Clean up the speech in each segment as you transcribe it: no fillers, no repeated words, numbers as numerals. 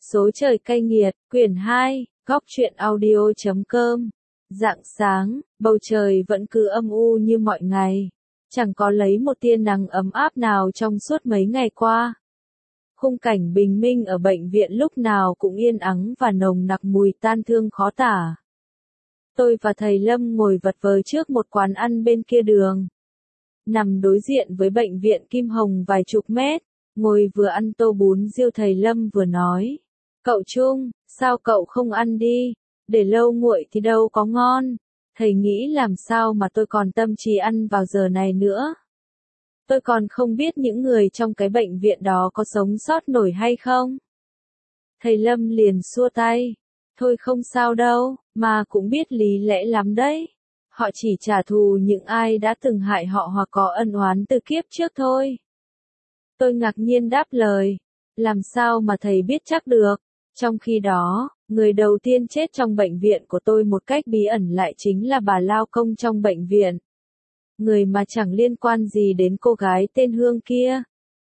Số trời cay nghiệt, quyển 2, góc truyện audio.com. Rạng sáng, bầu trời vẫn cứ âm u như mọi ngày. Chẳng có lấy một tia nắng ấm áp nào trong suốt mấy ngày qua. Khung cảnh bình minh ở bệnh viện lúc nào cũng yên ắng và nồng nặc mùi tan thương khó tả. Tôi và thầy Lâm ngồi vật vờ trước một quán ăn bên kia đường. Nằm đối diện với bệnh viện Kim Hồng vài chục mét, ngồi vừa ăn tô bún riêu thầy Lâm vừa nói. Cậu Trung, sao cậu không ăn đi? Để lâu nguội thì đâu có ngon. Thầy nghĩ làm sao mà tôi còn tâm trí ăn vào giờ này nữa. Tôi còn không biết những người trong cái bệnh viện đó có sống sót nổi hay không. Thầy Lâm liền xua tay. Thôi không sao đâu, mà cũng biết lý lẽ lắm đấy. Họ chỉ trả thù những ai đã từng hại họ hoặc có ân oán từ kiếp trước thôi. Tôi ngạc nhiên đáp lời. Làm sao mà thầy biết chắc được? Trong khi đó, người đầu tiên chết trong bệnh viện của tôi một cách bí ẩn lại chính là bà lao công trong bệnh viện. Người mà chẳng liên quan gì đến cô gái tên Hương kia.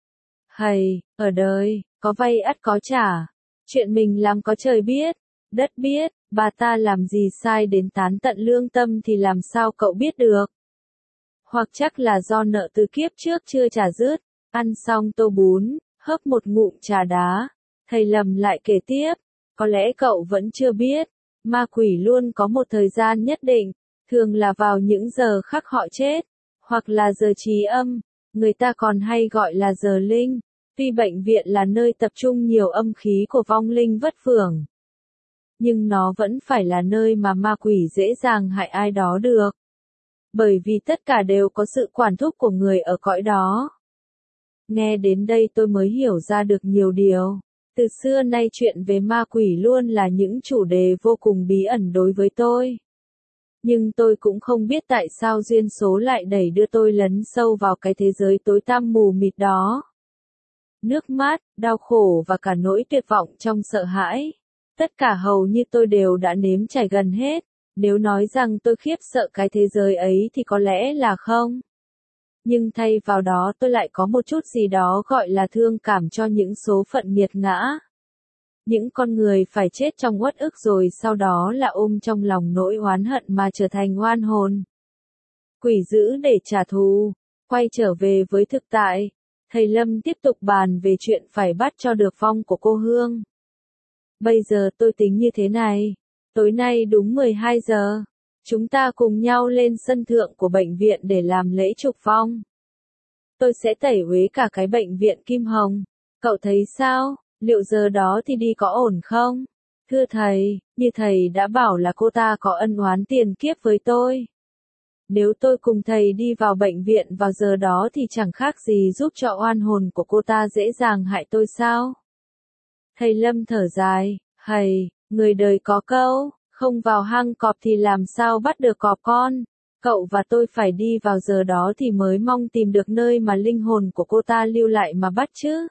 Hầy, ở đời, có vay ắt có trả. Chuyện mình làm có trời biết, đất biết, bà ta làm gì sai đến tán tận lương tâm thì làm sao cậu biết được. Hoặc chắc là do nợ từ kiếp trước chưa trả dứt. Ăn xong tô bún, hớp một ngụm trà đá. Thầy Lâm lại kể tiếp, có lẽ cậu vẫn chưa biết, ma quỷ luôn có một thời gian nhất định, thường là vào những giờ khắc họ chết, hoặc là giờ trí âm, người ta còn hay gọi là giờ linh, tuy bệnh viện là nơi tập trung nhiều âm khí của vong linh vất phưởng. Nhưng nó vẫn phải là nơi mà ma quỷ dễ dàng hại ai đó được. Bởi vì tất cả đều có sự quản thúc của người ở cõi đó. Nghe đến đây tôi mới hiểu ra được nhiều điều. Từ xưa nay chuyện về ma quỷ luôn là những chủ đề vô cùng bí ẩn đối với tôi. Nhưng tôi cũng không biết tại sao duyên số lại đẩy đưa tôi lấn sâu vào cái thế giới tối tăm mù mịt đó. Nước mắt, đau khổ và cả nỗi tuyệt vọng trong sợ hãi. Tất cả hầu như tôi đều đã nếm trải gần hết. Nếu nói rằng tôi khiếp sợ cái thế giới ấy thì có lẽ là không. Nhưng thay vào đó tôi lại có một chút gì đó gọi là thương cảm cho những số phận nghiệt ngã. Những con người phải chết trong uất ức rồi sau đó là ôm trong lòng nỗi oán hận mà trở thành oan hồn. Quỷ dữ để trả thù. Quay trở về với thực tại, thầy Lâm tiếp tục bàn về chuyện phải bắt cho được vong của cô Hương. Bây giờ tôi tính như thế này, tối nay đúng 12 giờ. Chúng ta cùng nhau lên sân thượng của bệnh viện để làm lễ trục vong. Tôi sẽ tẩy uế cả cái bệnh viện Kim Hồng. Cậu thấy sao? Liệu giờ đó thì đi có ổn không? Thưa thầy, như thầy đã bảo là cô ta có ân oán tiền kiếp với tôi. Nếu tôi cùng thầy đi vào bệnh viện vào giờ đó thì chẳng khác gì giúp cho oan hồn của cô ta dễ dàng hại tôi sao? Thầy Lâm thở dài, hầy, người đời có câu. Không vào hang cọp thì làm sao bắt được cọp con. Cậu và tôi phải đi vào giờ đó thì mới mong tìm được nơi mà linh hồn của cô ta lưu lại mà bắt chứ.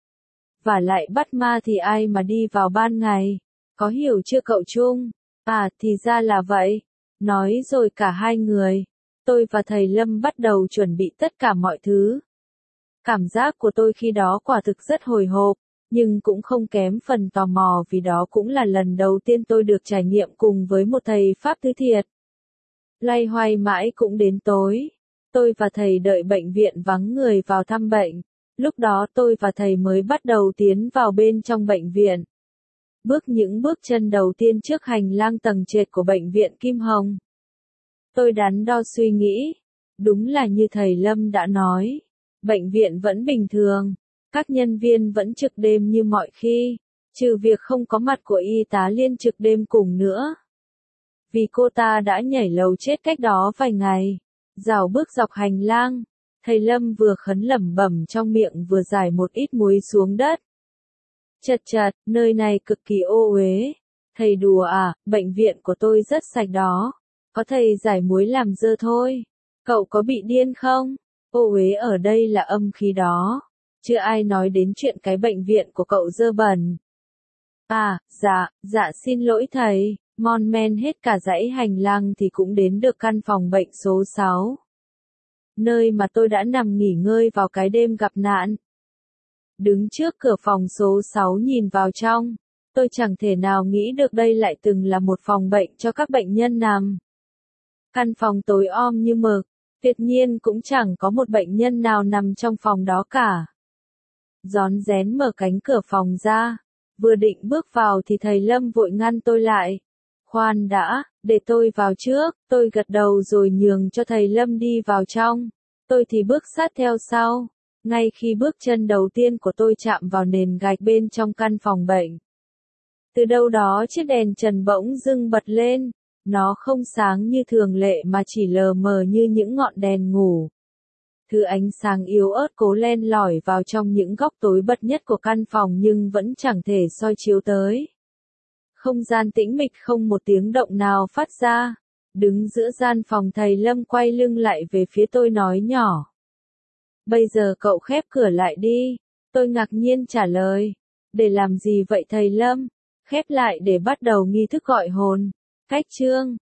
Và lại bắt ma thì ai mà đi vào ban ngày. Có hiểu chưa cậu Trung? À thì ra là vậy. Nói rồi cả hai người. Tôi và thầy Lâm bắt đầu chuẩn bị tất cả mọi thứ. Cảm giác của tôi khi đó quả thực rất hồi hộp. Nhưng cũng không kém phần tò mò vì đó cũng là lần đầu tiên tôi được trải nghiệm cùng với một thầy Pháp thứ thiệt. Loay hoay mãi cũng đến tối. Tôi và thầy đợi bệnh viện vắng người vào thăm bệnh. Lúc đó tôi và thầy mới bắt đầu tiến vào bên trong bệnh viện. Bước những bước chân đầu tiên trước hành lang tầng trệt của bệnh viện Kim Hồng. Tôi đắn đo suy nghĩ. Đúng là như thầy Lâm đã nói. Bệnh viện vẫn bình thường. Các nhân viên vẫn trực đêm như mọi khi, trừ việc không có mặt của y tá Liên trực đêm cùng nữa. Vì cô ta đã nhảy lầu chết cách đó vài ngày. Rảo bước dọc hành lang, thầy Lâm vừa khấn lẩm bẩm trong miệng vừa rải một ít muối xuống đất. Chật chật, nơi này cực kỳ ô uế. Thầy đùa à, bệnh viện của tôi rất sạch đó. Có thầy rải muối làm dơ thôi. Cậu có bị điên không? Ô uế ở đây là âm khí đó. Chưa ai nói đến chuyện cái bệnh viện của cậu dơ bẩn. À, dạ xin lỗi thầy, mon men hết cả dãy hành lang thì cũng đến được căn phòng bệnh số 6. Nơi mà tôi đã nằm nghỉ ngơi vào cái đêm gặp nạn. Đứng trước cửa phòng số 6 nhìn vào trong, Tôi chẳng thể nào nghĩ được đây lại từng là một phòng bệnh cho các bệnh nhân nằm. Căn phòng tối om như mực, tuyệt nhiên cũng chẳng có một bệnh nhân nào nằm trong phòng đó cả. Rón rén mở cánh cửa phòng ra, vừa định bước vào thì thầy Lâm vội ngăn tôi lại. Khoan đã, để tôi vào trước, tôi gật đầu rồi nhường cho thầy Lâm đi vào trong. Tôi thì bước sát theo sau. Ngay khi bước chân đầu tiên của tôi chạm vào nền gạch bên trong căn phòng bệnh, từ đâu đó chiếc đèn trần bỗng dưng bật lên. Nó không sáng như thường lệ mà chỉ lờ mờ như những ngọn đèn ngủ. Thứ ánh sáng yếu ớt cố len lỏi vào trong những góc tối bật nhất của căn phòng nhưng vẫn chẳng thể soi chiếu tới. Không gian tĩnh mịch không một tiếng động nào phát ra. Đứng giữa gian phòng thầy Lâm quay lưng lại về phía tôi nói nhỏ. Bây giờ cậu khép cửa lại đi. Tôi ngạc nhiên trả lời. Để làm gì vậy thầy Lâm? Khép lại để bắt đầu nghi thức gọi hồn. Cách chương